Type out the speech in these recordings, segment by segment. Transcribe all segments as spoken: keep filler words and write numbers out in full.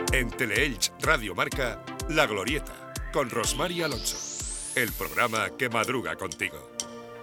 En Teleelch Radio Marca, La Glorieta, con Rosmar y Alonso. El programa que madruga contigo.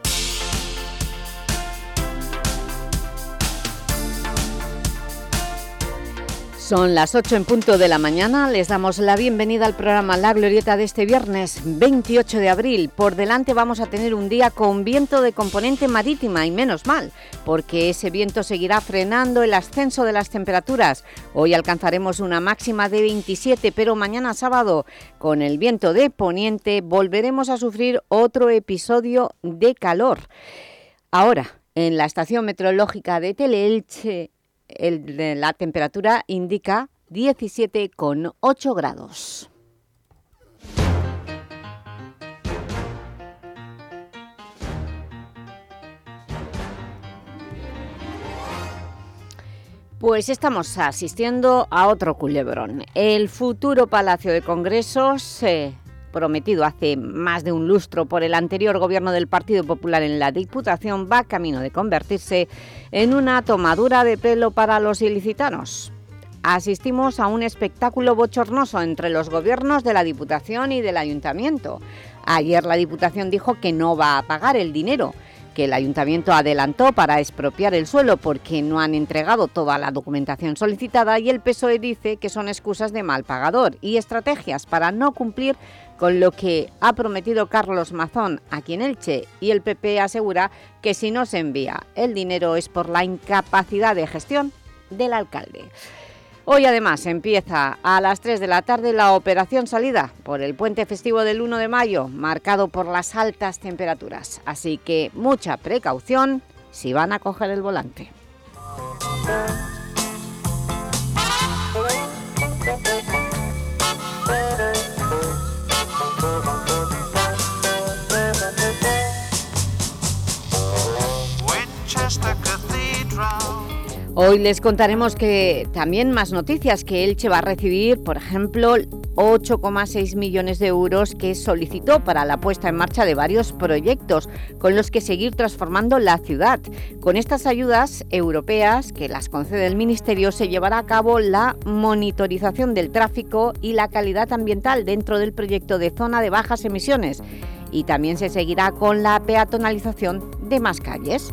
Son las ocho en punto de la mañana, les damos la bienvenida al programa La Glorieta de este viernes veintiocho de abril. Por delante vamos a tener un día con viento de componente marítima y menos mal, porque ese viento seguirá frenando el ascenso de las temperaturas. Hoy alcanzaremos una máxima de veintisiete, pero mañana sábado, con el viento de poniente, volveremos a sufrir otro episodio de calor. Ahora, en la estación meteorológica de Teleelch, El, la temperatura indica diecisiete coma ocho grados. Pues estamos asistiendo a otro culebrón. El futuro Palacio de Congresos, eh, prometido hace más de un lustro por el anterior gobierno del Partido Popular en la Diputación, va camino de convertirse en una tomadura de pelo para los ilicitanos. Asistimos a un espectáculo bochornoso entre los gobiernos de la Diputación y del Ayuntamiento. Ayer la Diputación dijo que no va a pagar el dinero que el Ayuntamiento adelantó para expropiar el suelo porque no han entregado toda la documentación solicitada, y el P S O E dice que son excusas de mal pagador y estrategias para no cumplir con lo que ha prometido Carlos Mazón aquí en Elche, y el P P asegura que si no se envía el dinero es por la incapacidad de gestión del alcalde. Hoy además empieza a las tres de la tarde la operación salida por el puente festivo del uno de mayo, marcado por las altas temperaturas. Así que mucha precaución si van a coger el volante. Hoy les contaremos que también más noticias, que Elche va a recibir, por ejemplo, ocho coma seis millones de euros que solicitó para la puesta en marcha de varios proyectos con los que seguir transformando la ciudad. Con estas ayudas europeas que las concede el Ministerio se llevará a cabo la monitorización del tráfico y la calidad ambiental dentro del proyecto de zona de bajas emisiones, y también se seguirá con la peatonalización de más calles.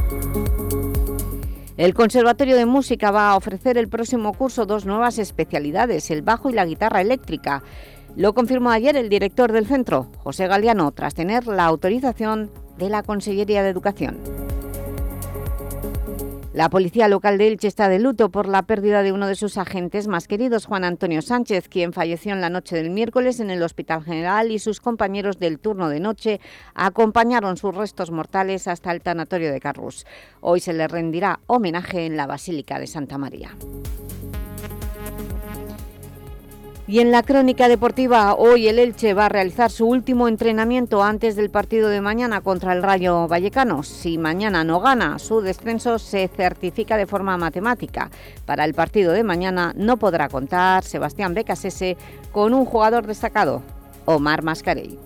El Conservatorio de Música va a ofrecer el próximo curso dos nuevas especialidades, el bajo y la guitarra eléctrica. Lo confirmó ayer el director del centro, José Galiano, tras tener la autorización de la Consellería de Educación. La Policía Local de Elche está de luto por la pérdida de uno de sus agentes más queridos, Juan Antonio Sánchez, quien falleció en la noche del miércoles en el Hospital General, y sus compañeros del turno de noche acompañaron sus restos mortales hasta el tanatorio de Carrús. Hoy se le rendirá homenaje en la Basílica de Santa María. Y en la crónica deportiva, hoy el Elche va a realizar su último entrenamiento antes del partido de mañana contra el Rayo Vallecano. Si mañana no gana, su descenso se certifica de forma matemática. Para el partido de mañana no podrá contar Sebastián Becasese con un jugador destacado, Omar Mascarell.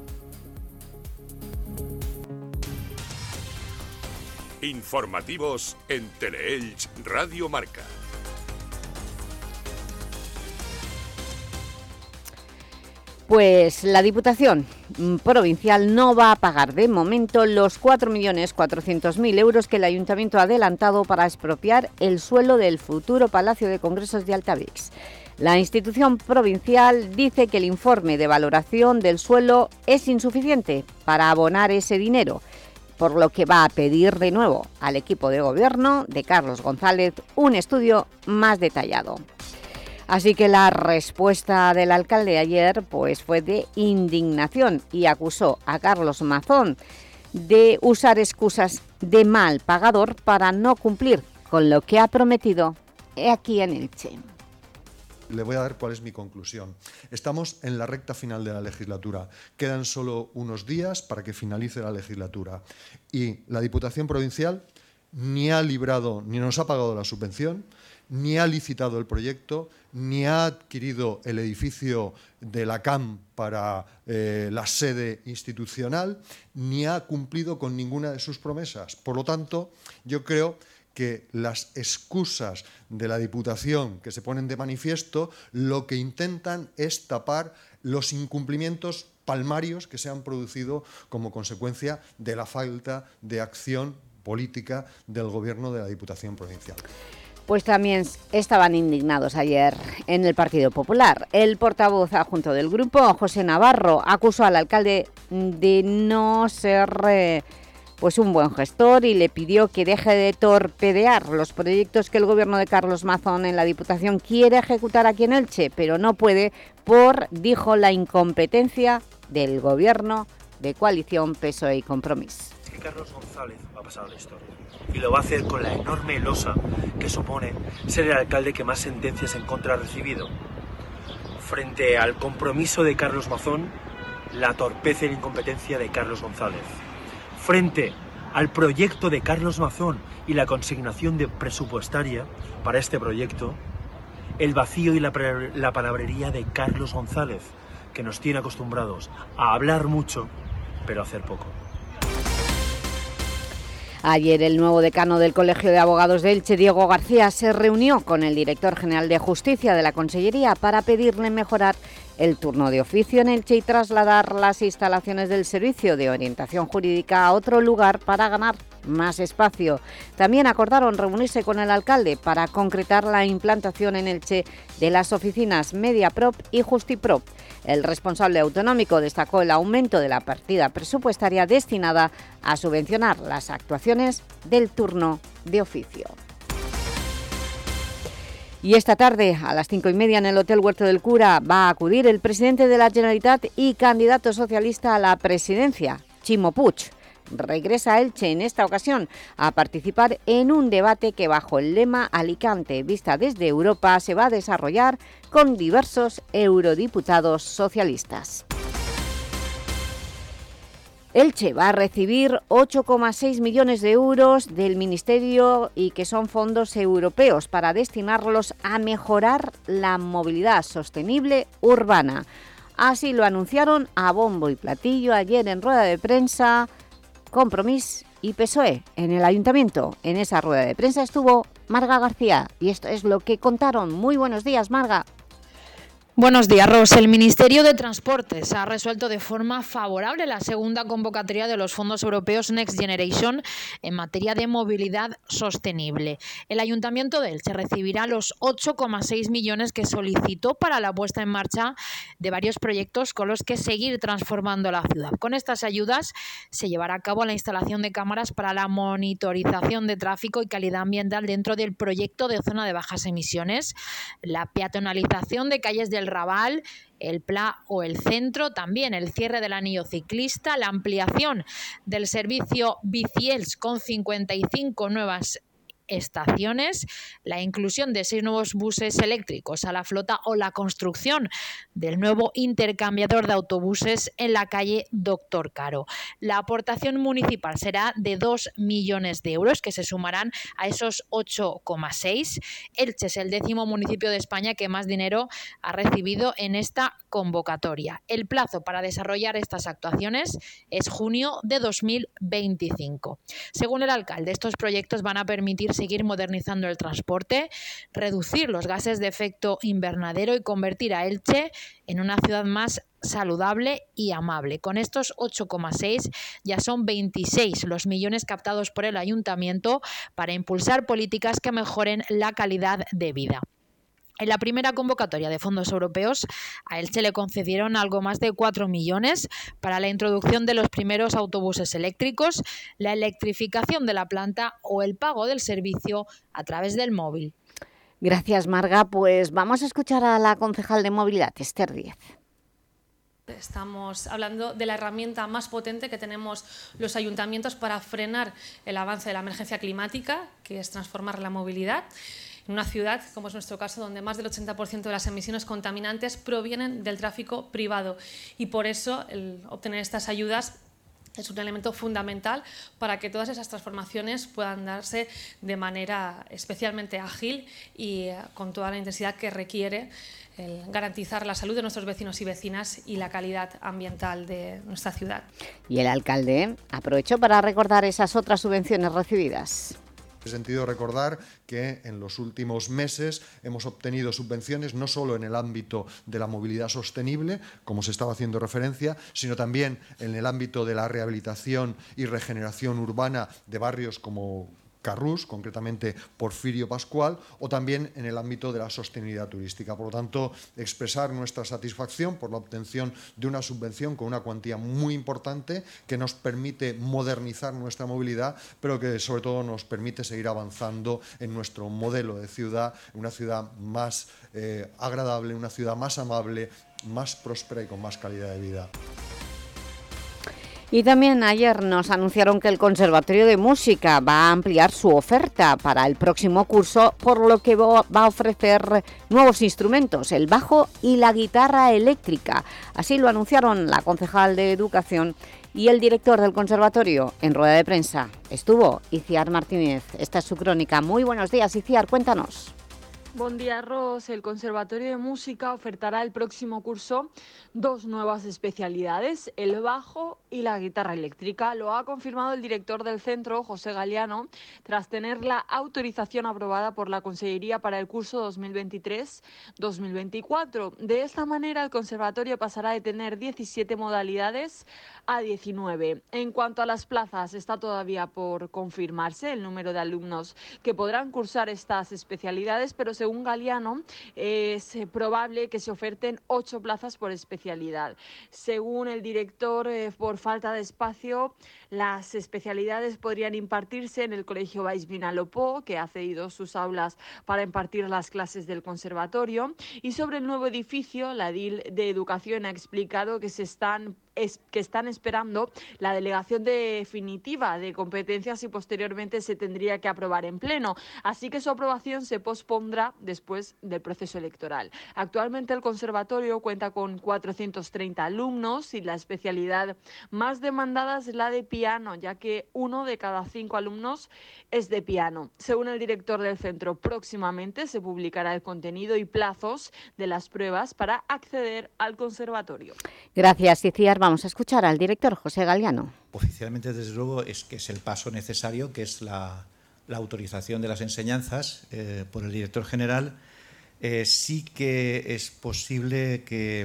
Informativos en Teleelch Radio Marca. Pues la Diputación Provincial no va a pagar de momento los cuatro millones cuatrocientos mil euros que el Ayuntamiento ha adelantado para expropiar el suelo del futuro Palacio de Congresos de Altavix. La institución provincial dice que el informe de valoración del suelo es insuficiente para abonar ese dinero, por lo que va a pedir de nuevo al equipo de gobierno de Carlos González un estudio más detallado. Así que la respuesta del alcalde ayer pues, fue de indignación y acusó a Carlos Mazón de usar excusas de mal pagador para no cumplir con lo que ha prometido aquí en Elche. Le voy a dar cuál es mi conclusión. Estamos en la recta final de la legislatura. Quedan solo unos días para que finalice la legislatura. Y la Diputación Provincial ni ha librado, ni nos ha pagado la subvención, ni ha licitado el proyecto, ni ha adquirido el edificio de la C A M para eh, la sede institucional, ni ha cumplido con ninguna de sus promesas. Por lo tanto, yo creo que las excusas de la Diputación que se ponen de manifiesto lo que intentan es tapar los incumplimientos palmarios que se han producido como consecuencia de la falta de acción política del Gobierno de la Diputación Provincial. Pues también estaban indignados ayer en el Partido Popular. El portavoz adjunto del grupo, José Navarro, acusó al alcalde de no ser eh, pues un buen gestor y le pidió que deje de torpedear los proyectos que el Gobierno de Carlos Mazón en la Diputación quiere ejecutar aquí en Elche, pero no puede por, dijo, la incompetencia del Gobierno de coalición P S O E y Compromís. Carlos González va a pasar a la historia y lo va a hacer con la enorme losa que supone ser el alcalde que más sentencias en contra ha recibido. Frente al compromiso de Carlos Mazón, la torpeza y la incompetencia de Carlos González. Frente al proyecto de Carlos Mazón y la consignación de presupuestaria para este proyecto, el vacío y la, la palabrería de Carlos González, que nos tiene acostumbrados a hablar mucho, pero a hacer poco. Ayer el nuevo decano del Colegio de Abogados de Elche, Diego García, se reunió con el director general de Justicia de la Consellería para pedirle mejorar el turno de oficio en Elche y trasladar las instalaciones del Servicio de Orientación Jurídica a otro lugar para ganar más espacio. También acordaron reunirse con el alcalde para concretar la implantación en Elche de las oficinas Mediaprop y Justiprop. El responsable autonómico destacó el aumento de la partida presupuestaria destinada a subvencionar las actuaciones del turno de oficio. Y esta tarde, a las cinco y media, en el Hotel Huerto del Cura, va a acudir el presidente de la Generalitat y candidato socialista a la presidencia, Ximo Puig. Regresa a Elche en esta ocasión a participar en un debate que, bajo el lema Alicante vista desde Europa, se va a desarrollar con diversos eurodiputados socialistas. Elche va a recibir ocho coma seis millones de euros del Ministerio y que son fondos europeos para destinarlos a mejorar la movilidad sostenible urbana. Así lo anunciaron a bombo y platillo ayer en rueda de prensa Compromís y P S O E en el Ayuntamiento. En esa rueda de prensa estuvo Marga García y esto es lo que contaron. Muy buenos días, Marga. Buenos días, Ros. El Ministerio de Transportes ha resuelto de forma favorable la segunda convocatoria de los fondos europeos Next Generation en materia de movilidad sostenible. El Ayuntamiento de Elche recibirá los ocho coma seis millones que solicitó para la puesta en marcha de varios proyectos con los que seguir transformando la ciudad. Con estas ayudas se llevará a cabo la instalación de cámaras para la monitorización de tráfico y calidad ambiental dentro del proyecto de zona de bajas emisiones, la peatonalización de calles del Raval, el Pla o el Centro, también el cierre del anillo ciclista, la ampliación del servicio Biciels con cincuenta y cinco nuevas estaciones, la inclusión de seis nuevos buses eléctricos a la flota o la construcción del nuevo intercambiador de autobuses en la calle Doctor Caro. La aportación municipal será de dos millones de euros que se sumarán a esos ocho coma seis. Elche es el décimo municipio de España que más dinero ha recibido en esta convocatoria. El plazo para desarrollar estas actuaciones es junio de dos mil veinticinco. Según el alcalde, estos proyectos van a permitir seguir modernizando el transporte, reducir los gases de efecto invernadero y convertir a Elche en una ciudad más saludable y amable. Con estos ocho coma seis ya son veintiséis los millones captados por el Ayuntamiento para impulsar políticas que mejoren la calidad de vida. En la primera convocatoria de fondos europeos, a Elche le concedieron algo más de cuatro millones para la introducción de los primeros autobuses eléctricos, la electrificación de la planta o el pago del servicio a través del móvil. Gracias, Marga. Pues vamos a escuchar a la concejal de Movilidad, Esther Díez. Estamos hablando de la herramienta más potente que tenemos los ayuntamientos para frenar el avance de la emergencia climática, que es transformar la movilidad. En una ciudad, como es nuestro caso, donde más del ochenta por ciento de las emisiones contaminantes provienen del tráfico privado. Y por eso el obtener estas ayudas es un elemento fundamental para que todas esas transformaciones puedan darse de manera especialmente ágil y con toda la intensidad que requiere el garantizar la salud de nuestros vecinos y vecinas y la calidad ambiental de nuestra ciudad. Y el alcalde aprovechó para recordar esas otras subvenciones recibidas. En ese sentido, recordar que en los últimos meses hemos obtenido subvenciones no solo en el ámbito de la movilidad sostenible, como se estaba haciendo referencia, sino también en el ámbito de la rehabilitación y regeneración urbana de barrios como Carrús, concretamente Porfirio Pascual, o también en el ámbito de la sostenibilidad turística. Por lo tanto, expresar nuestra satisfacción por la obtención de una subvención con una cuantía muy importante que nos permite modernizar nuestra movilidad, pero que sobre todo nos permite seguir avanzando en nuestro modelo de ciudad, una ciudad más eh, agradable, una ciudad más amable, más próspera y con más calidad de vida. Y también ayer nos anunciaron que el Conservatorio de Música va a ampliar su oferta para el próximo curso, por lo que va a ofrecer nuevos instrumentos, el bajo y la guitarra eléctrica. Así lo anunciaron la concejal de Educación y el director del Conservatorio en rueda de prensa. Estuvo Iciar Martínez. Esta es su crónica. Muy buenos días, Iciar, cuéntanos. Buen día, Ros. El Conservatorio de Música ofertará el próximo curso dos nuevas especialidades, el bajo y la guitarra eléctrica. Lo ha confirmado el director del centro, José Galiano, tras tener la autorización aprobada por la Consellería para el curso dos mil veintitrés dos mil veinticuatro. De esta manera, el conservatorio pasará de tener diecisiete modalidades a diecinueve. En cuanto a las plazas, está todavía por confirmarse el número de alumnos que podrán cursar estas especialidades, pero según Galiano, es probable que se oferten ocho plazas por especialidad. Según el director, eh, por falta de espacio, las especialidades podrían impartirse en el Colegio Baix Vinalopó, que ha cedido sus aulas para impartir las clases del conservatorio. Y sobre el nuevo edificio, la edil de Educación ha explicado que se están Es que están esperando la delegación definitiva de competencias y posteriormente se tendría que aprobar en pleno. Así que su aprobación se pospondrá después del proceso electoral. Actualmente el conservatorio cuenta con cuatrocientos treinta alumnos y la especialidad más demandada es la de piano, ya que uno de cada cinco alumnos es de piano. Según el director del centro, próximamente se publicará el contenido y plazos de las pruebas para acceder al conservatorio. Gracias, Iciar. Vamos a escuchar al director José Galiano. Oficialmente, desde luego, es que es el paso necesario, que es la, la autorización de las enseñanzas eh, por el director general. Eh, sí que es posible que,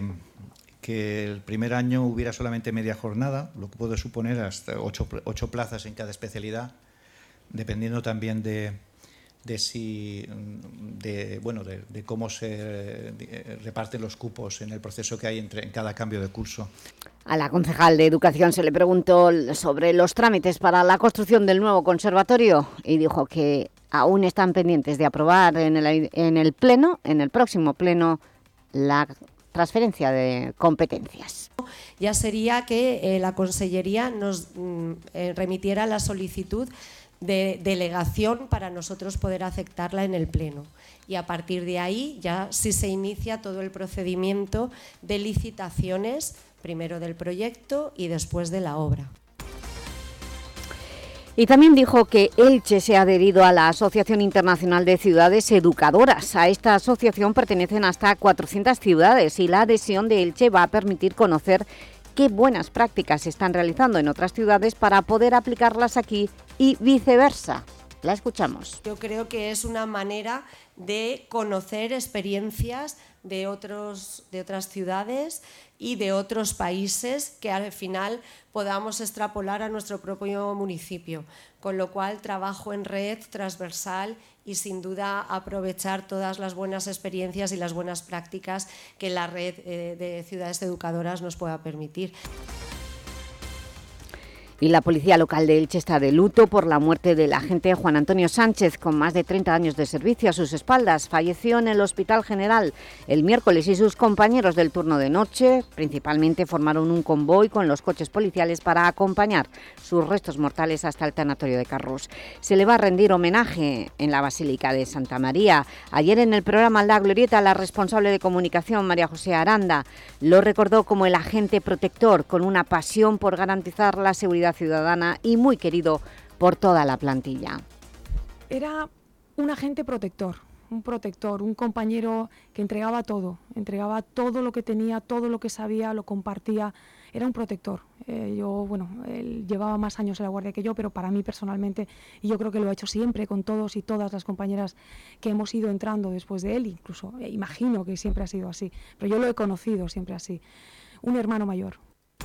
que el primer año hubiera solamente media jornada, lo que puede suponer hasta ocho, ocho plazas en cada especialidad, dependiendo también de, de si de bueno de, de cómo se reparten los cupos en el proceso que hay entre en cada cambio de curso. A la concejal de Educación se le preguntó sobre los trámites para la construcción del nuevo conservatorio y dijo que aún están pendientes de aprobar en el, en el pleno, en el próximo pleno, la transferencia de competencias. Ya sería que eh, la Consellería nos mm, eh, remitiera la solicitud de delegación para nosotros poder aceptarla en el pleno. Y a partir de ahí ya sí se inicia todo el procedimiento de licitaciones, primero del proyecto y después de la obra. Y también dijo que Elche se ha adherido a la Asociación Internacional de Ciudades Educadoras. A esta asociación pertenecen hasta cuatrocientas ciudades y la adhesión de Elche va a permitir conocer qué buenas prácticas se están realizando en otras ciudades para poder aplicarlas aquí y viceversa. La escuchamos. Yo creo que es una manera de conocer experiencias de, otros, de otras ciudades y de otros países que al final podamos extrapolar a nuestro propio municipio. Con lo cual, trabajo en red transversal y sin duda aprovechar todas las buenas experiencias y las buenas prácticas que la red eh, de ciudades educadoras nos pueda permitir. Y la Policía Local de Elche está de luto por la muerte del agente Juan Antonio Sánchez, con más de treinta años de servicio a sus espaldas. Falleció en el Hospital General el miércoles y sus compañeros del turno de noche principalmente formaron un convoy con los coches policiales para acompañar sus restos mortales hasta el tanatorio de Carrús. Se le va a rendir homenaje en la Basílica de Santa María. Ayer en el programa La Glorieta, la responsable de comunicación, María José Aranda, lo recordó como el agente protector, con una pasión por garantizar la seguridad ciudadana y muy querido por toda la plantilla. Era un agente protector, un protector, un compañero que entregaba todo, entregaba todo lo que tenía, todo lo que sabía, lo compartía. era un protector. Eh, yo, bueno, él llevaba más años en la Guardia que yo, pero para mí personalmente, y yo creo que lo ha hecho siempre con todos y todas las compañeras que hemos ido entrando después de él, incluso eh, imagino que siempre ha sido así, pero yo lo he conocido siempre así, un hermano mayor.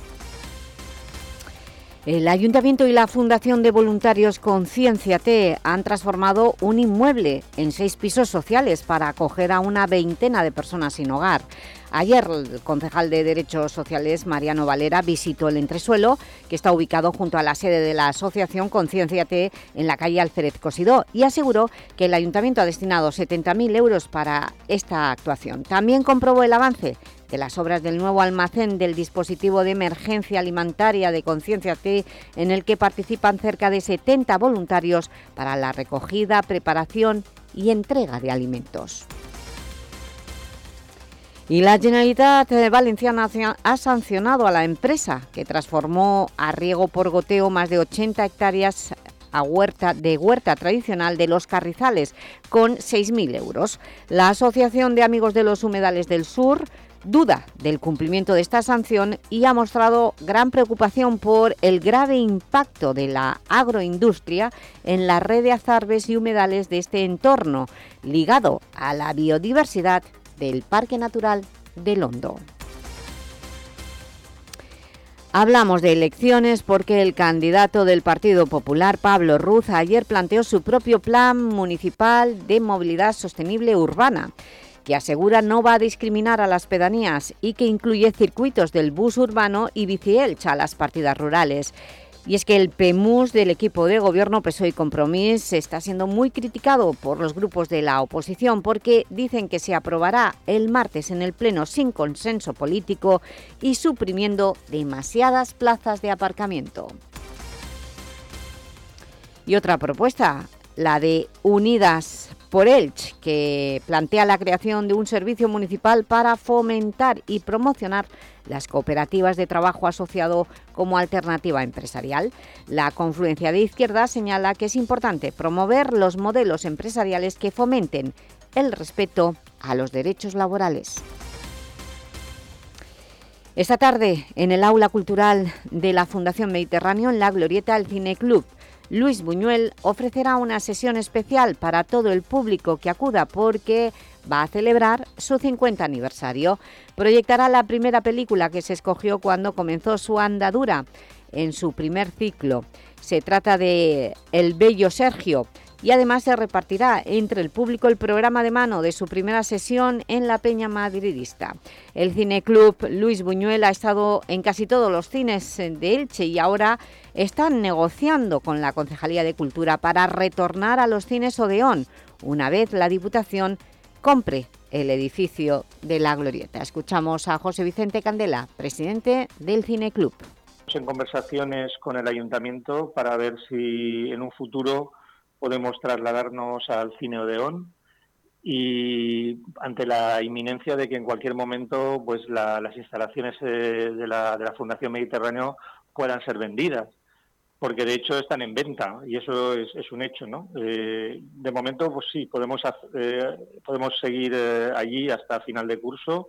El Ayuntamiento y la Fundación de Voluntarios Concienciate han transformado un inmueble en seis pisos sociales para acoger a una veintena de personas sin hogar. Ayer el concejal de Derechos Sociales, Mariano Valera, visitó el entresuelo, que está ubicado junto a la sede de la asociación Concienciate en la calle Alférez Cosidó, y aseguró que el Ayuntamiento ha destinado setenta mil euros para esta actuación. También comprobó el avance de las obras del nuevo almacén del dispositivo de emergencia alimentaria de Concienciate, en el que participan cerca de setenta voluntarios para la recogida, preparación y entrega de alimentos. Y la Generalitat Valenciana ha sancionado a la empresa que transformó a riego por goteo más de ochenta hectáreas a huerta, de huerta tradicional de Los Carrizales, con seis mil euros. La Asociación de Amigos de los Humedales del Sur duda del cumplimiento de esta sanción y ha mostrado gran preocupación por el grave impacto de la agroindustria en la red de azarbes y humedales de este entorno, ligado a la biodiversidad del Parque Natural del Hondo. Hablamos de elecciones porque el candidato del Partido Popular, Pablo Ruz, ayer planteó su propio plan municipal de movilidad sostenible urbana, que asegura no va a discriminar a las pedanías y que incluye circuitos del bus urbano y Bici-Elch a las partidas rurales. Y es que el P M U S del equipo de gobierno P S O E y Compromís está siendo muy criticado por los grupos de la oposición porque dicen que se aprobará el martes en el Pleno sin consenso político y suprimiendo demasiadas plazas de aparcamiento. Y otra propuesta, la de Unidas por Elche, que plantea la creación de un servicio municipal para fomentar y promocionar las cooperativas de trabajo asociado como alternativa empresarial. La confluencia de izquierdas señala que es importante promover los modelos empresariales que fomenten el respeto a los derechos laborales. Esta tarde, en el aula cultural de la Fundación Mediterráneo, en la Glorieta, el Cine Club Luis Buñuel ofrecerá una sesión especial para todo el público que acuda porque va a celebrar su cincuenta aniversario. Proyectará la primera película que se escogió cuando comenzó su andadura en su primer ciclo. Se trata de El Bello Sergio y además se repartirá entre el público el programa de mano de su primera sesión en la Peña Madridista. El Cineclub Luis Buñuel ha estado en casi todos los cines de Elche y ahora están negociando con la Concejalía de Cultura para retornar a los cines Odeón, una vez la Diputación compre el edificio de la Glorieta. Escuchamos a José Vicente Candela, presidente del Cineclub. Estamos en conversaciones con el Ayuntamiento para ver si en un futuro podemos trasladarnos al Cine Odeón y ante la inminencia de que en cualquier momento pues la, las instalaciones eh, de, la, de la Fundación Mediterráneo puedan ser vendidas, porque de hecho están en venta y eso es, es un hecho, ¿no? Eh, de momento pues sí, podemos, eh, podemos seguir eh, allí hasta final de curso.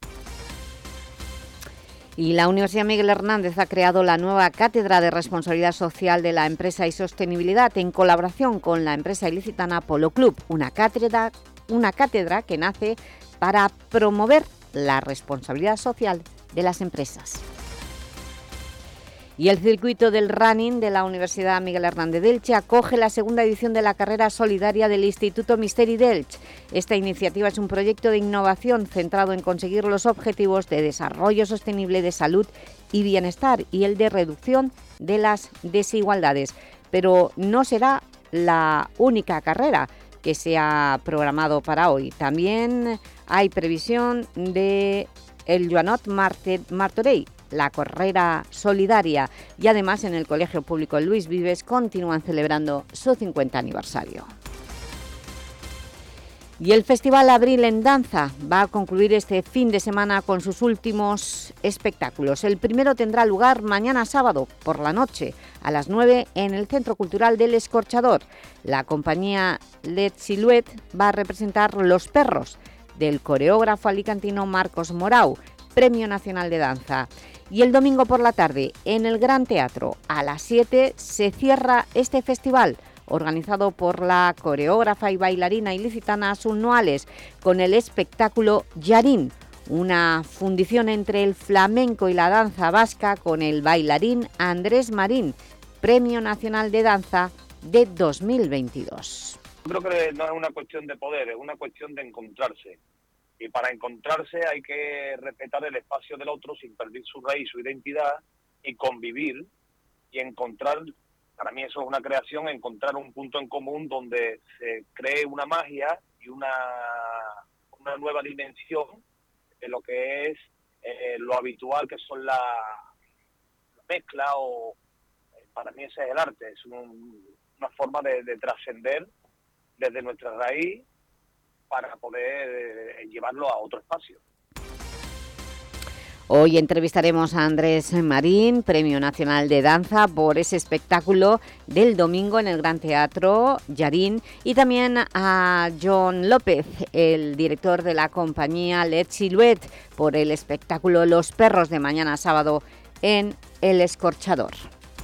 Y la Universidad Miguel Hernández ha creado la nueva Cátedra de Responsabilidad Social de la Empresa y Sostenibilidad en colaboración con la empresa ilicitana Polo Club, una cátedra, una cátedra que nace para promover la responsabilidad social de las empresas. Y el circuito del running de la Universidad Miguel Hernández de Elche acoge la segunda edición de la carrera solidaria del Instituto Misteri d'Elche. Esta iniciativa es un proyecto de innovación centrado en conseguir los objetivos de desarrollo sostenible de salud y bienestar y el de reducción de las desigualdades. Pero no será la única carrera que se ha programado para hoy. También hay previsión de el Joanot Martorell, la carrera solidaria, y además en el Colegio Público Luis Vives continúan celebrando su cincuenta aniversario. Y el Festival Abril en Danza va a concluir este fin de semana con sus últimos espectáculos. El primero tendrá lugar mañana sábado por la noche a las nueve en el Centro Cultural del Escorchador. La compañía Led Silhouette va a representar Los Perros del coreógrafo alicantino Marcos Morau, Premio Nacional de Danza. Y el domingo por la tarde, en el Gran Teatro, a las siete, se cierra este festival, organizado por la coreógrafa y bailarina ilicitana Asun Noales, con el espectáculo Yarín, una fundición entre el flamenco y la danza vasca con el bailarín Andrés Marín, Premio Nacional de Danza de dos mil veintidós. Creo que no es una cuestión de poder, es una cuestión de encontrarse. Y para encontrarse hay que respetar el espacio del otro sin perder su raíz, su identidad, y convivir y encontrar, para mí eso es una creación, encontrar un punto en común donde se cree una magia y una, una nueva dimensión de lo que es eh, lo habitual que son la, la mezcla, o para mí ese es el arte, es un, una forma de, de trascender desde nuestra raíz para poder eh, llevarlo a otro espacio. Hoy entrevistaremos a Andrés Marín, Premio Nacional de Danza, por ese espectáculo del domingo en el Gran Teatro Yarín, y también a John López, el director de la compañía Led Silhouette, por el espectáculo Los Perros de mañana sábado en El Escorchador.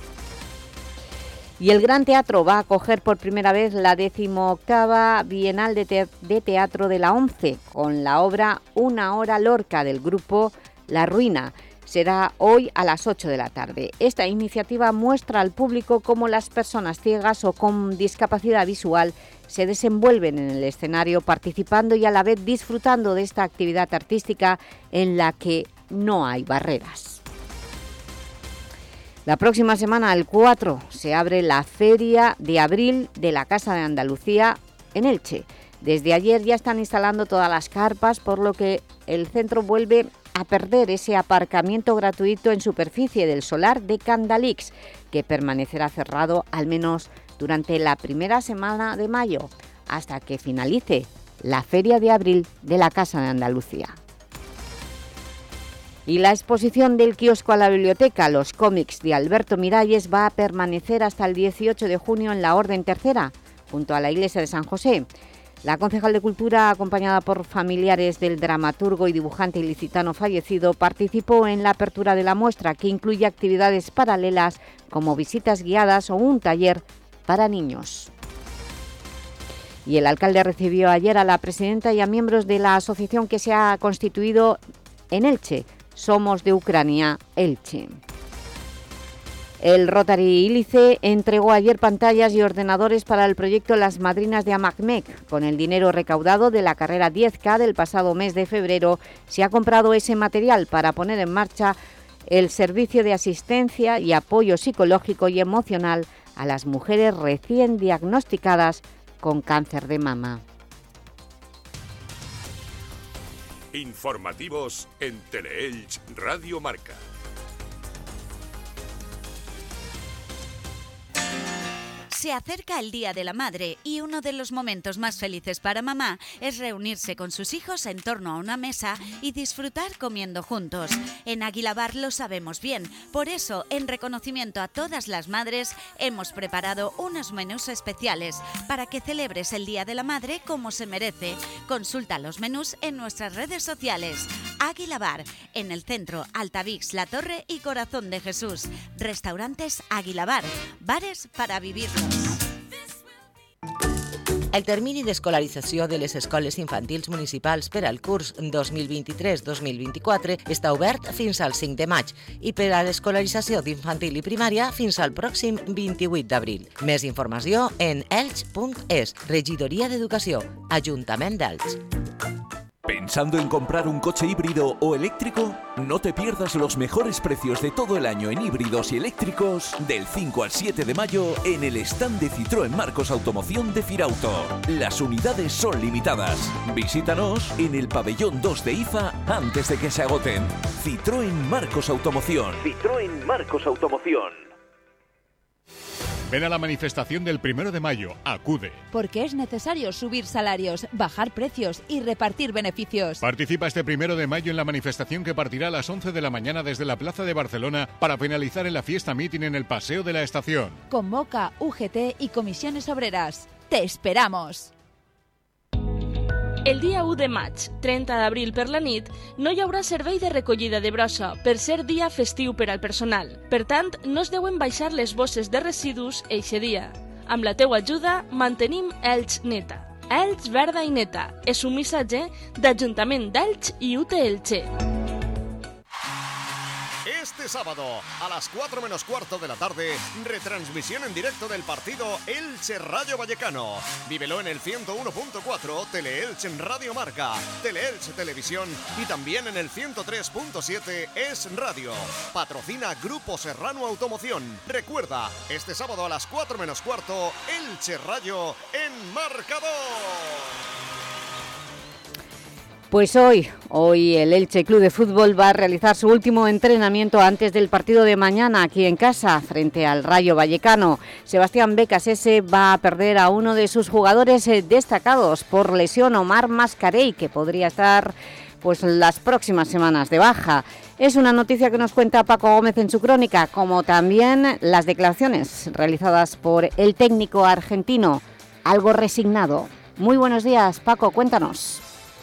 Y el Gran Teatro va a acoger por primera vez la decimoctava Bienal de, te de Teatro de la ONCE, con la obra Una hora Lorca del grupo La Ruina. Será hoy a las ocho de la tarde. Esta iniciativa muestra al público cómo las personas ciegas o con discapacidad visual se desenvuelven en el escenario, participando y a la vez disfrutando de esta actividad artística en la que no hay barreras. La próxima semana, el cuatro, se abre la Feria de Abril de la Casa de Andalucía en Elche. Desde ayer ya están instalando todas las carpas, por lo que el centro vuelve a perder ese aparcamiento gratuito en superficie del solar de Candalix, que permanecerá cerrado al menos durante la primera semana de mayo, hasta que finalice la Feria de Abril de la Casa de Andalucía. Y la exposición del kiosco a la biblioteca, los cómics de Alberto Miralles, va a permanecer hasta el dieciocho de junio en la Orden Tercera, junto a la Iglesia de San José. La concejal de Cultura, acompañada por familiares del dramaturgo y dibujante ilicitano fallecido, participó en la apertura de la muestra, que incluye actividades paralelas como visitas guiadas o un taller para niños. Y el alcalde recibió ayer a la presidenta y a miembros de la asociación que se ha constituido en Elche, Somos de Ucrania, Elche. El Rotary Ílice entregó ayer pantallas y ordenadores para el proyecto Las Madrinas de Amacmec. Con el dinero recaudado de la carrera diez K del pasado mes de febrero, se ha comprado ese material para poner en marcha el servicio de asistencia y apoyo psicológico y emocional a las mujeres recién diagnosticadas con cáncer de mama. Informativos en Teleelch Radio Marca. Se acerca el Día de la Madre y uno de los momentos más felices para mamá es reunirse con sus hijos en torno a una mesa y disfrutar comiendo juntos. En Águila Bar lo sabemos bien, por eso, en reconocimiento a todas las madres, hemos preparado unos menús especiales para que celebres el Día de la Madre como se merece. Consulta los menús en nuestras redes sociales. Águila Bar, en el centro, Altavix, La Torre y Corazón de Jesús. Restaurantes Águila Bar, bares para vivirlos. El termini d'escolarització de les escoles infantils municipals per al curs dos mil vint-i-tres dos mil vint-i-quatre està obert fins al cinc de maig i per a l'escolarització d'infantil i primària fins al pròxim vint-i-vuit d'abril. Més informació en elx punt es, Regidoria d'Educació, Ajuntament d'Elx. ¿Pensando en comprar un coche híbrido o eléctrico? No te pierdas los mejores precios de todo el año en híbridos y eléctricos del cinco al siete de mayo en el stand de Citroën Marcos Automoción de Firauto. Las unidades son limitadas. Visítanos en el pabellón dos de I F A antes de que se agoten. Citroën Marcos Automoción. Citroën Marcos Automoción. Ven a la manifestación del primero de mayo, acude. Porque es necesario subir salarios, bajar precios y repartir beneficios. Participa este primero de mayo en la manifestación que partirá a las once de la mañana desde la Plaza de Barcelona para finalizar en la fiesta meeting en el Paseo de la Estación. Convoca U G T y Comisiones Obreras. ¡Te esperamos! El dia u de maig, trenta d'abril per la nit, no hi haurà servei de recollida de brossa per ser dia festiu per al personal. Per tant, no es deuen baixar les bosses de residus eixe dia. Amb la teua ajuda, mantenim Elx neta. Elx verda i neta és un missatge d'Ajuntament d'Elx i U T Elche. Este sábado, a las cuatro menos cuarto de la tarde, retransmisión en directo del partido Elche Rayo Vallecano. Vívelo en el ciento uno punto cuatro, Teleelche en Radio Marca, Teleelche Televisión y también en el ciento tres punto siete Es Radio. Patrocina Grupo Serrano Automoción. Recuerda, este sábado a las cuatro menos cuarto, Elche Rayo en marcador. Pues hoy, hoy el Elche Club de Fútbol va a realizar su último entrenamiento antes del partido de mañana aquí en casa, frente al Rayo Vallecano. Sebastián Becasese va a perder a uno de sus jugadores destacados por lesión, Omar Mascarell, que podría estar pues, las próximas semanas de baja. Es una noticia que nos cuenta Paco Gómez en su crónica, como también las declaraciones realizadas por el técnico argentino, algo resignado. Muy buenos días, Paco, cuéntanos.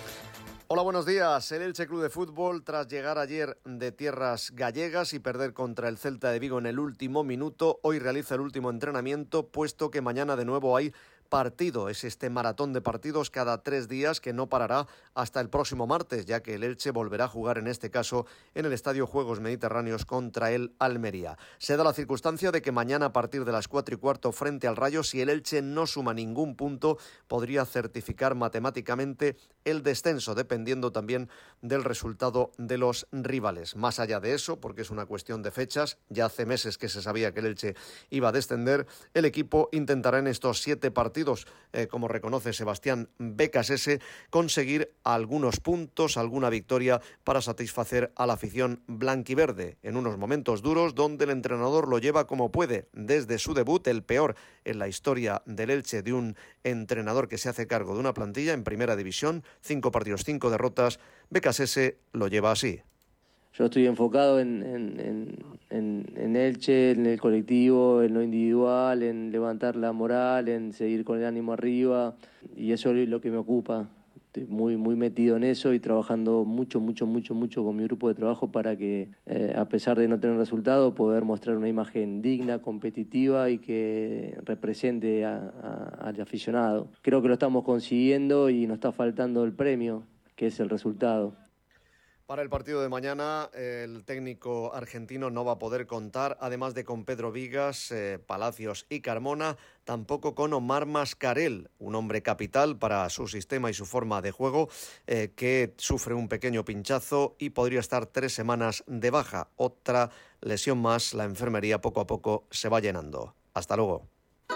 Hola, buenos días. El Elche Club de Fútbol, tras llegar ayer de tierras gallegas y perder contra el Celta de Vigo en el último minuto, hoy realiza el último entrenamiento, puesto que mañana de nuevo hay partido. Es este maratón de partidos cada tres días que no parará hasta el próximo martes, ya que el Elche volverá a jugar en este caso en el Estadio Juegos Mediterráneos contra el Almería. Se da la circunstancia de que mañana a partir de las cuatro y cuarto frente al Rayo, si el Elche no suma ningún punto, podría certificar matemáticamente el descenso, dependiendo también del resultado de los rivales. Más allá de eso, porque es una cuestión de fechas, ya hace meses que se sabía que el Elche iba a descender, el equipo intentará en estos siete partidos Eh, como reconoce Sebastián Becasese, conseguir algunos puntos, alguna victoria para satisfacer a la afición blanquiverde en unos momentos duros donde el entrenador lo lleva como puede. Desde su debut, el peor en la historia del Elche de un entrenador que se hace cargo de una plantilla en primera división, cinco partidos, cinco derrotas, Becasese lo lleva así. Yo estoy enfocado en, en, en, en, en Elche, en el colectivo, en lo individual, en levantar la moral, en seguir con el ánimo arriba, y eso es lo que me ocupa. Estoy muy, muy metido en eso y trabajando mucho, mucho, mucho, mucho con mi grupo de trabajo para que, eh, a pesar de no tener resultado, poder mostrar una imagen digna, competitiva y que represente a, a, al aficionado. Creo que lo estamos consiguiendo y nos está faltando el premio, que es el resultado. Para el partido de mañana, el técnico argentino no va a poder contar, además de con Pedro Vigas, eh, Palacios y Carmona, tampoco con Omar Mascarell, un hombre capital para su sistema y su forma de juego, eh, que sufre un pequeño pinchazo y podría estar tres semanas de baja. Otra lesión más, la enfermería poco a poco se va llenando. Hasta luego.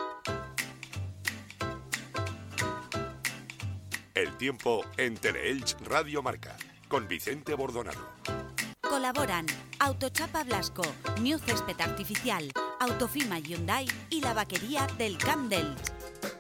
El tiempo en Teleelch Radio Marca, con Vicente Bordonado. Colaboran Autochapa Blasco, New Césped Artificial, Autofima Hyundai y la vaquería del Camp d'Elx.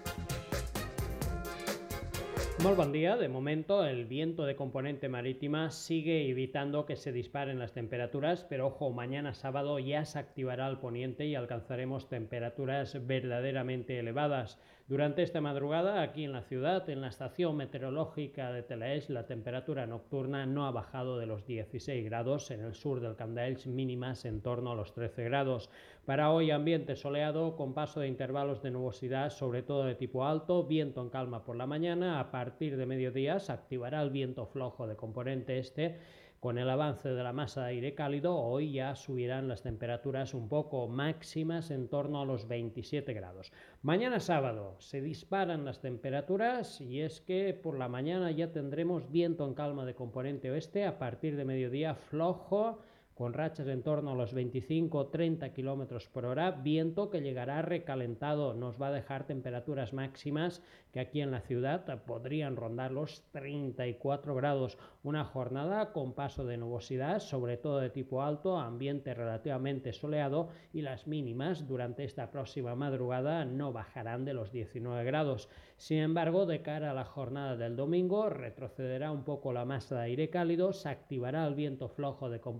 Muy buen día. De momento el viento de componente marítima sigue evitando que se disparen las temperaturas, pero ojo, mañana sábado ya se activará el poniente y alcanzaremos temperaturas verdaderamente elevadas. Durante esta madrugada, aquí en la ciudad, en la estación meteorológica de Teleelch, la temperatura nocturna no ha bajado de los dieciséis grados, en el sur del Camp d'Elx mínimas en torno a los trece grados. Para hoy, ambiente soleado con paso de intervalos de nubosidad, sobre todo de tipo alto, viento en calma por la mañana. A partir de mediodía se activará el viento flojo de componente este. Con el avance de la masa de aire cálido, hoy ya subirán las temperaturas un poco, máximas en torno a los veintisiete grados. Mañana sábado se disparan las temperaturas y es que por la mañana ya tendremos viento en calma de componente oeste, a partir de mediodía flojo, con rachas en torno a los veinticinco a treinta kilómetros por hora, viento que llegará recalentado, nos va a dejar temperaturas máximas que aquí en la ciudad podrían rondar los treinta y cuatro grados. Una jornada con paso de nubosidad, sobre todo de tipo alto, ambiente relativamente soleado, y las mínimas durante esta próxima madrugada no bajarán de los diecinueve grados. Sin embargo, de cara a la jornada del domingo, retrocederá un poco la masa de aire cálido, se activará el viento flojo de componente marítimo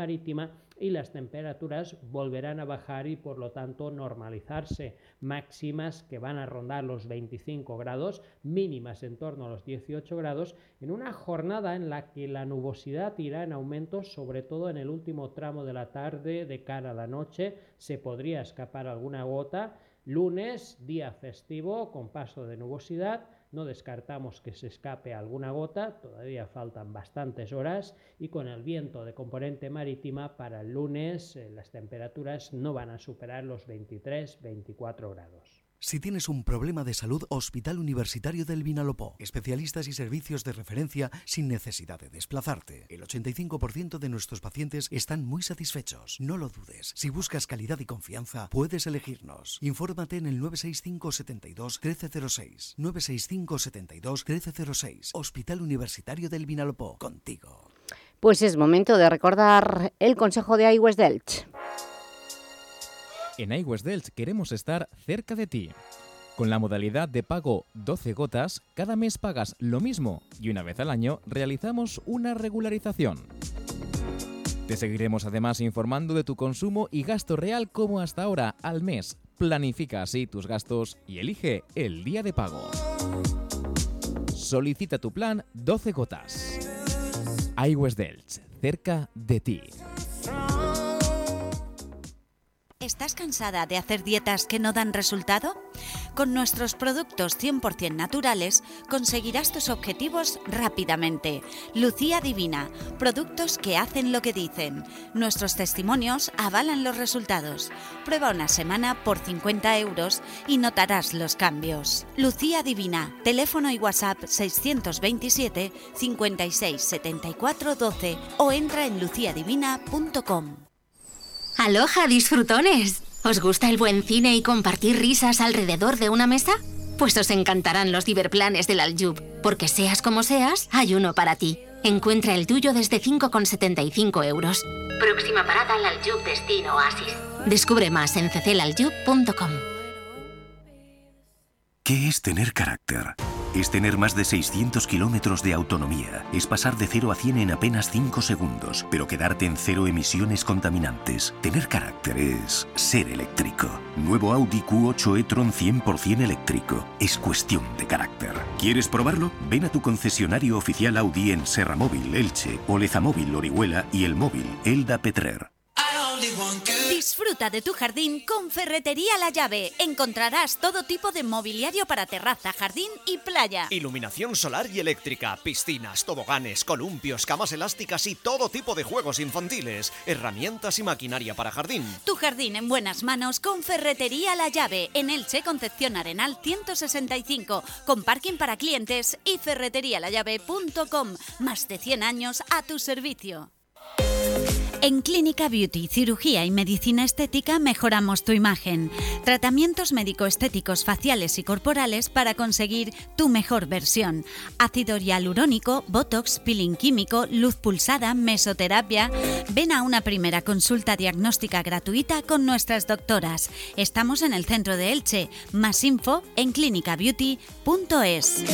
marítima y las temperaturas volverán a bajar y por lo tanto normalizarse. Máximas que van a rondar los veinticinco grados, mínimas en torno a los dieciocho grados, en una jornada en la que la nubosidad irá en aumento, sobre todo en el último tramo de la tarde. De cara a la noche se podría escapar alguna gota. Lunes, día festivo con paso de nubosidad. No descartamos que se escape alguna gota, todavía faltan bastantes horas, y con el viento de componente marítima para el lunes eh, las temperaturas no van a superar los veintitrés veinticuatro grados. Si tienes un problema de salud, Hospital Universitario del Vinalopó. Especialistas y servicios de referencia sin necesidad de desplazarte. El ochenta y cinco por ciento de nuestros pacientes están muy satisfechos. No lo dudes. Si buscas calidad y confianza, puedes elegirnos. Infórmate en el nueve seis cinco, setenta y dos, trece cero seis. nueve seis cinco, setenta y dos, trece cero seis. Hospital Universitario del Vinalopó. Contigo. Pues es momento de recordar el consejo de iWest Delch. En iWest Delch queremos estar cerca de ti. Con la modalidad de pago doce gotas, cada mes pagas lo mismo y una vez al año realizamos una regularización. Te seguiremos además informando de tu consumo y gasto real como hasta ahora al mes. Planifica así tus gastos y elige el día de pago. Solicita tu plan doce gotas. iWest Delch, cerca de ti. ¿Estás cansada de hacer dietas que no dan resultado? Con nuestros productos cien por ciento naturales conseguirás tus objetivos rápidamente. Lucía Divina, productos que hacen lo que dicen. Nuestros testimonios avalan los resultados. Prueba una semana por cincuenta euros y notarás los cambios. Lucía Divina, teléfono y WhatsApp seiscientos veintisiete, cincuenta y seis, setenta y cuatro, doce o entra en lucia divina punto com. ¡Aloha, disfrutones! ¿Os gusta el buen cine y compartir risas alrededor de una mesa? Pues os encantarán los Diverplanes del Aljub, porque seas como seas, hay uno para ti. Encuentra el tuyo desde cinco con setenta y cinco euros. Próxima parada al Aljub Destino Oasis. Descubre más en cecelaljub punto com. ¿Qué es tener carácter? Es tener más de seiscientos kilómetros de autonomía. Es pasar de cero a cien en apenas cinco segundos, pero quedarte en cero emisiones contaminantes. Tener carácter es ser eléctrico. Nuevo Audi Q ocho e-tron cien por ciento eléctrico. Es cuestión de carácter. ¿Quieres probarlo? Ven a tu concesionario oficial Audi en Serramóvil, Elche, Olezamóvil, Orihuela y El Móvil, Elda Petrer. Disfruta de tu jardín con Ferretería La Llave. Encontrarás todo tipo de mobiliario para terraza, jardín y playa. Iluminación solar y eléctrica, piscinas, toboganes, columpios, camas elásticas y todo tipo de juegos infantiles, herramientas y maquinaria para jardín. Tu jardín en buenas manos con Ferretería La Llave. En Elche, Concepción Arenal ciento sesenta y cinco, con parking para clientes y ferretería la llave punto com. Más de cien años a tu servicio. En Clínica Beauty, Cirugía y Medicina Estética mejoramos tu imagen. Tratamientos médico-estéticos faciales y corporales para conseguir tu mejor versión. Ácido hialurónico, botox, peeling químico, luz pulsada, mesoterapia. Ven a una primera consulta diagnóstica gratuita con nuestras doctoras. Estamos en el centro de Elche. Más info en clínica beauty punto es.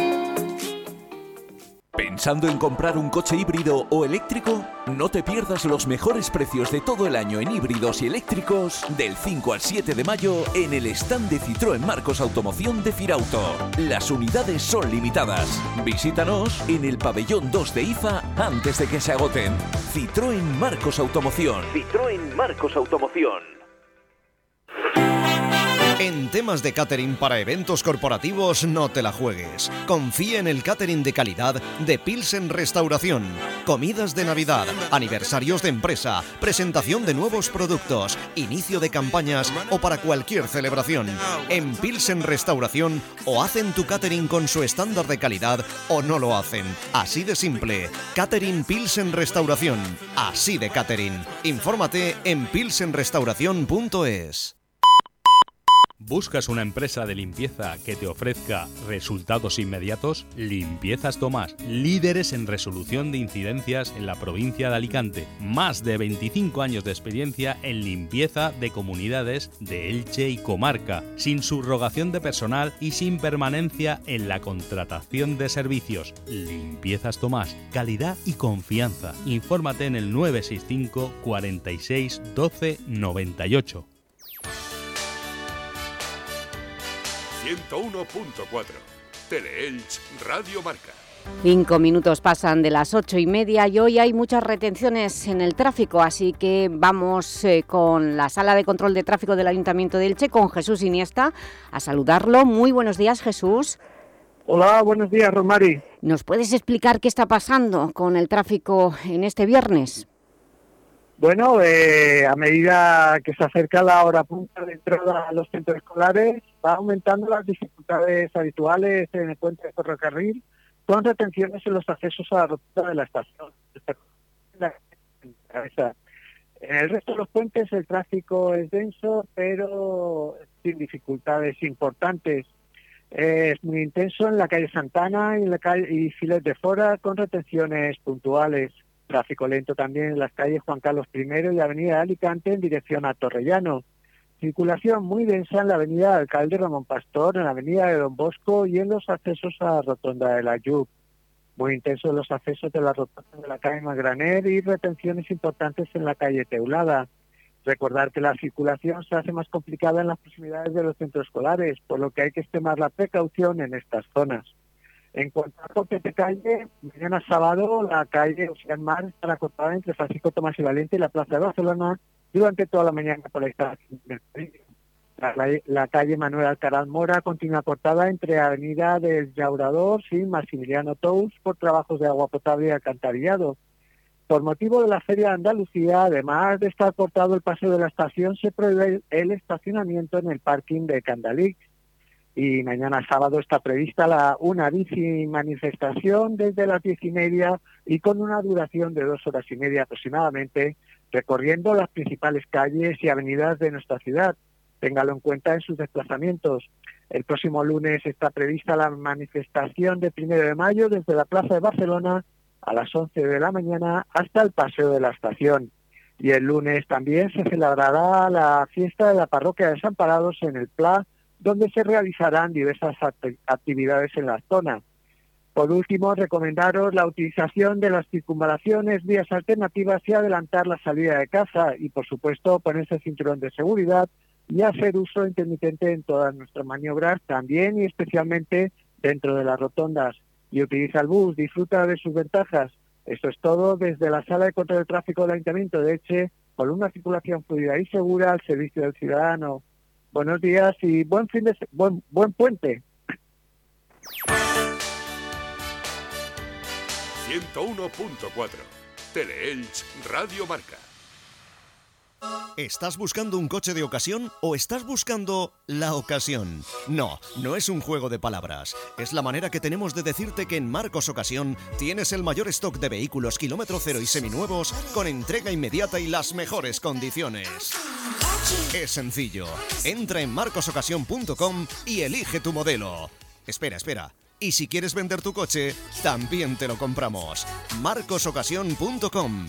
¿Pensando en comprar un coche híbrido o eléctrico? No te pierdas los mejores precios de todo el año en híbridos y eléctricos del cinco al siete de mayo en el stand de Citroën Marcos Automoción de Firauto. Las unidades son limitadas. Visítanos en el pabellón dos de I F A antes de que se agoten. Citroën Marcos Automoción. Citroën Marcos Automoción. En temas de catering para eventos corporativos, no te la juegues. Confía en el catering de calidad de Pilsen Restauración. Comidas de Navidad, aniversarios de empresa, presentación de nuevos productos, inicio de campañas o para cualquier celebración. En Pilsen Restauración o hacen tu catering con su estándar de calidad o no lo hacen. Así de simple. Catering Pilsen Restauración. Así de catering. Infórmate en pilsen restauración punto es. ¿Buscas una empresa de limpieza que te ofrezca resultados inmediatos? Limpiezas Tomás, líderes en resolución de incidencias en la provincia de Alicante. Más de veinticinco años de experiencia en limpieza de comunidades de Elche y comarca, sin subrogación de personal y sin permanencia en la contratación de servicios. Limpiezas Tomás, calidad y confianza. Infórmate en el nueve seis cinco, cuarenta y seis, doce, noventa y ocho. ciento uno punto cuatro. Teleelch Radio Marca. Cinco minutos pasan de las ocho y media y hoy hay muchas retenciones en el tráfico, así que vamos eh, con la Sala de Control de Tráfico del Ayuntamiento de Elche, con Jesús Iniesta, a saludarlo. Muy buenos días, Jesús. Hola, buenos días, Rosmari. ¿Nos puedes explicar qué está pasando con el tráfico en este viernes? Bueno, eh, a medida que se acerca la hora punta de entrada a los centros escolares, va aumentando las dificultades habituales en el puente de ferrocarril, con retenciones en los accesos a la rotonda de la estación. En el resto de los puentes el tráfico es denso, pero sin dificultades importantes. Es muy intenso en la calle Santana y en la calle y Filet de Fora, con retenciones puntuales. Tráfico lento también en las calles Juan Carlos primero y Avenida de Alicante en dirección a Torrellano. Circulación muy densa en la Avenida Alcalde Ramón Pastor, en la Avenida de Don Bosco y en los accesos a la Rotonda de la Yuc. Muy intensos los accesos de la Rotonda de la calle Magraner y retenciones importantes en la calle Teulada. Recordar que la circulación se hace más complicada en las proximidades de los centros escolares, por lo que hay que extremar la precaución en estas zonas. En cuanto a cortes de calle, mañana sábado la calle Ocean Mar estará cortada entre Francisco Tomás y Valente y la Plaza de Barcelona durante toda la mañana por la instalación del servicio. La, la calle Manuel Alcaraz Mora continúa cortada entre Avenida del Llaurador y Maximiliano Tous por trabajos de agua potable y alcantarillado. Por motivo de la Feria de Andalucía, además de estar cortado el paseo de la estación, se prohíbe el estacionamiento en el parking de Candalix. Y mañana sábado está prevista la, una bici manifestación desde las diez y media y con una duración de dos horas y media aproximadamente, recorriendo las principales calles y avenidas de nuestra ciudad. Téngalo en cuenta en sus desplazamientos. El próximo lunes está prevista la manifestación de primero de mayo desde la Plaza de Barcelona a las once de la mañana hasta el Paseo de la Estación. Y el lunes también se celebrará la fiesta de la Parroquia de Desamparados en el Pla, donde se realizarán diversas actividades en la zona. Por último, recomendaros la utilización de las circunvalaciones, vías alternativas y adelantar la salida de casa y, por supuesto, ponerse el cinturón de seguridad y hacer uso intermitente en todas nuestras maniobras, también y especialmente dentro de las rotondas. Y utiliza el bus, disfruta de sus ventajas. Esto es todo desde la Sala de Control de Tráfico del Ayuntamiento de Elche, con una circulación fluida y segura al servicio del ciudadano. Buenos días y buen fin de se- buen buen puente. ciento uno punto cuatro. Teleelch Radio Marca. ¿Estás buscando un coche de ocasión o estás buscando la ocasión? No, no es un juego de palabras. Es la manera que tenemos de decirte que en Marcos Ocasión tienes el mayor stock de vehículos kilómetro cero y seminuevos con entrega inmediata y las mejores condiciones. Es sencillo. Entra en marcos ocasión punto com y elige tu modelo. Espera, espera. Y si quieres vender tu coche, también te lo compramos. marcos ocasión punto com.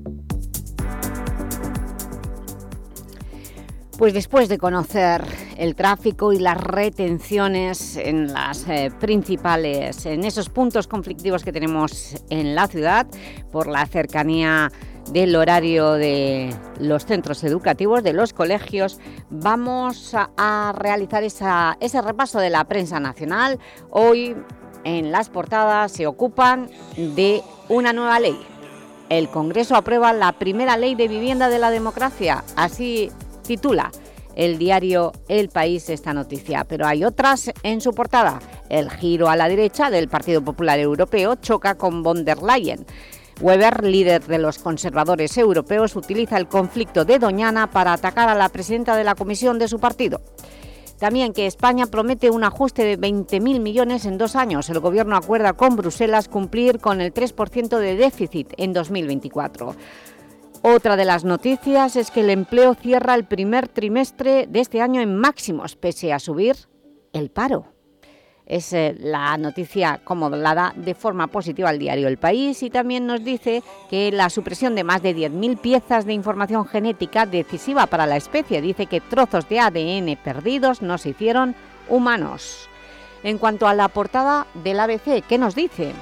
Pues después de conocer el tráfico y las retenciones en las eh, principales, en esos puntos conflictivos que tenemos en la ciudad, por la cercanía del horario de los centros educativos, de los colegios, vamos a, a realizar esa, ese repaso de la prensa nacional. Hoy en las portadas se ocupan de una nueva ley. El Congreso aprueba la primera ley de vivienda de la democracia, así titula el diario El País esta noticia, pero hay otras en su portada. El giro a la derecha del Partido Popular Europeo choca con von der Leyen. Weber, líder de los conservadores europeos, utiliza el conflicto de Doñana para atacar a la presidenta de la comisión de su partido. También que España promete un ajuste de veinte mil millones en dos años. El Gobierno acuerda con Bruselas cumplir con el tres por ciento de déficit en dos mil veinticuatro. Otra de las noticias es que el empleo cierra el primer trimestre de este año en máximos, pese a subir el paro. Es eh, la noticia como la da de forma positiva al diario El País, y también nos dice que la supresión de más de diez mil piezas de información genética decisiva para la especie. Dice que trozos de A D N perdidos nos hicieron humanos. En cuanto a la portada del A B C, ¿qué nos dice?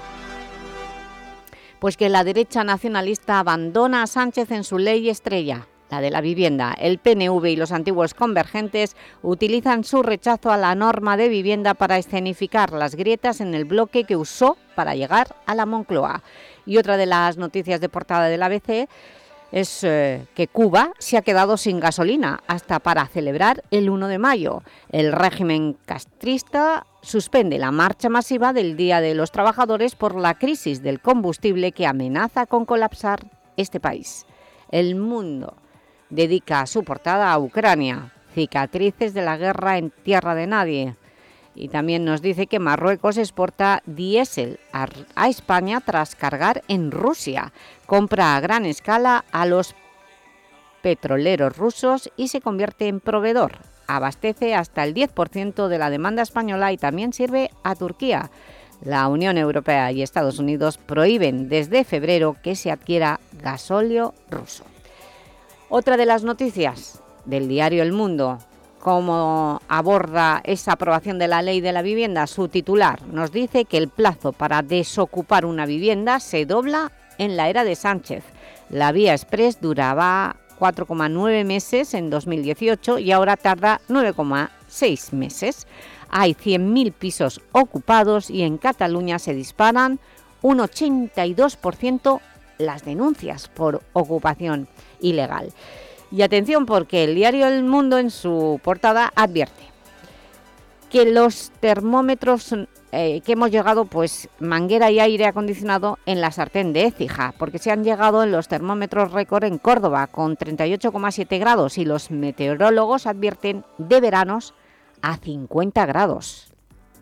Pues que la derecha nacionalista abandona a Sánchez en su ley estrella, la de la vivienda. El P N V y los antiguos convergentes utilizan su rechazo a la norma de vivienda para escenificar las grietas en el bloque que usó para llegar a la Moncloa. Y otra de las noticias de portada del A B C es eh, que Cuba se ha quedado sin gasolina hasta para celebrar el uno de mayo. El régimen castrista suspende la marcha masiva del Día de los Trabajadores por la crisis del combustible que amenaza con colapsar este país. El Mundo dedica su portada a Ucrania, cicatrices de la guerra en tierra de nadie. Y también nos dice que Marruecos exporta diésel a, a España tras cargar en Rusia. Compra a gran escala a los petroleros rusos y se convierte en proveedor. Abastece hasta el diez por ciento de la demanda española y también sirve a Turquía. La Unión Europea y Estados Unidos prohíben desde febrero que se adquiera gasóleo ruso. Otra de las noticias del diario El Mundo, cómo aborda esa aprobación de la ley de la vivienda. Su titular nos dice que el plazo para desocupar una vivienda se dobla en la era de Sánchez. La vía exprés duraba cuatro coma nueve meses en dos mil dieciocho y ahora tarda nueve coma seis meses. Hay cien mil pisos ocupados y en Cataluña se disparan un ochenta y dos por ciento las denuncias por ocupación ilegal. Y atención, porque el diario El Mundo en su portada advierte que los termómetros eh, que hemos llegado, pues manguera y aire acondicionado en la sartén de Écija, porque se han llegado en los termómetros récord en Córdoba con treinta y ocho coma siete grados y los meteorólogos advierten de veranos a cincuenta grados.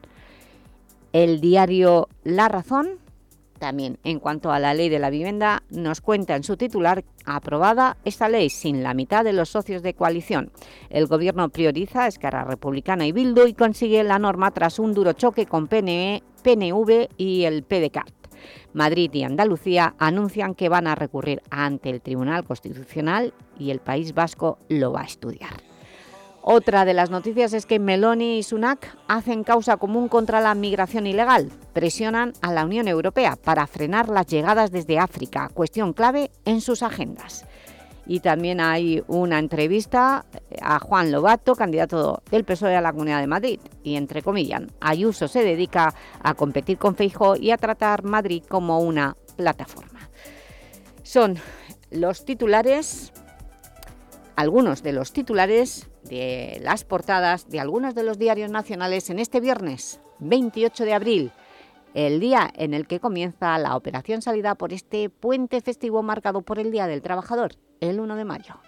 El diario La Razón también, en cuanto a la ley de la vivienda, nos cuenta en su titular: aprobada esta ley sin la mitad de los socios de coalición. El Gobierno prioriza a Esquerra Republicana y Bildu y consigue la norma tras un duro choque con P N V y el P D C A T. Madrid y Andalucía anuncian que van a recurrir ante el Tribunal Constitucional y el País Vasco lo va a estudiar. Otra de las noticias es que Meloni y Sunak hacen causa común contra la migración ilegal. Presionan a la Unión Europea para frenar las llegadas desde África, cuestión clave en sus agendas. Y también hay una entrevista a Juan Lobato, candidato del P S O E a la Comunidad de Madrid. Y entre comillas, Ayuso se dedica a competir con Feijóo y a tratar Madrid como una plataforma. Son los titulares, algunos de los titulares de las portadas de algunos de los diarios nacionales en este viernes veintiocho de abril, el día en el que comienza la operación salida por este puente festivo marcado por el Día del Trabajador, el uno de mayo.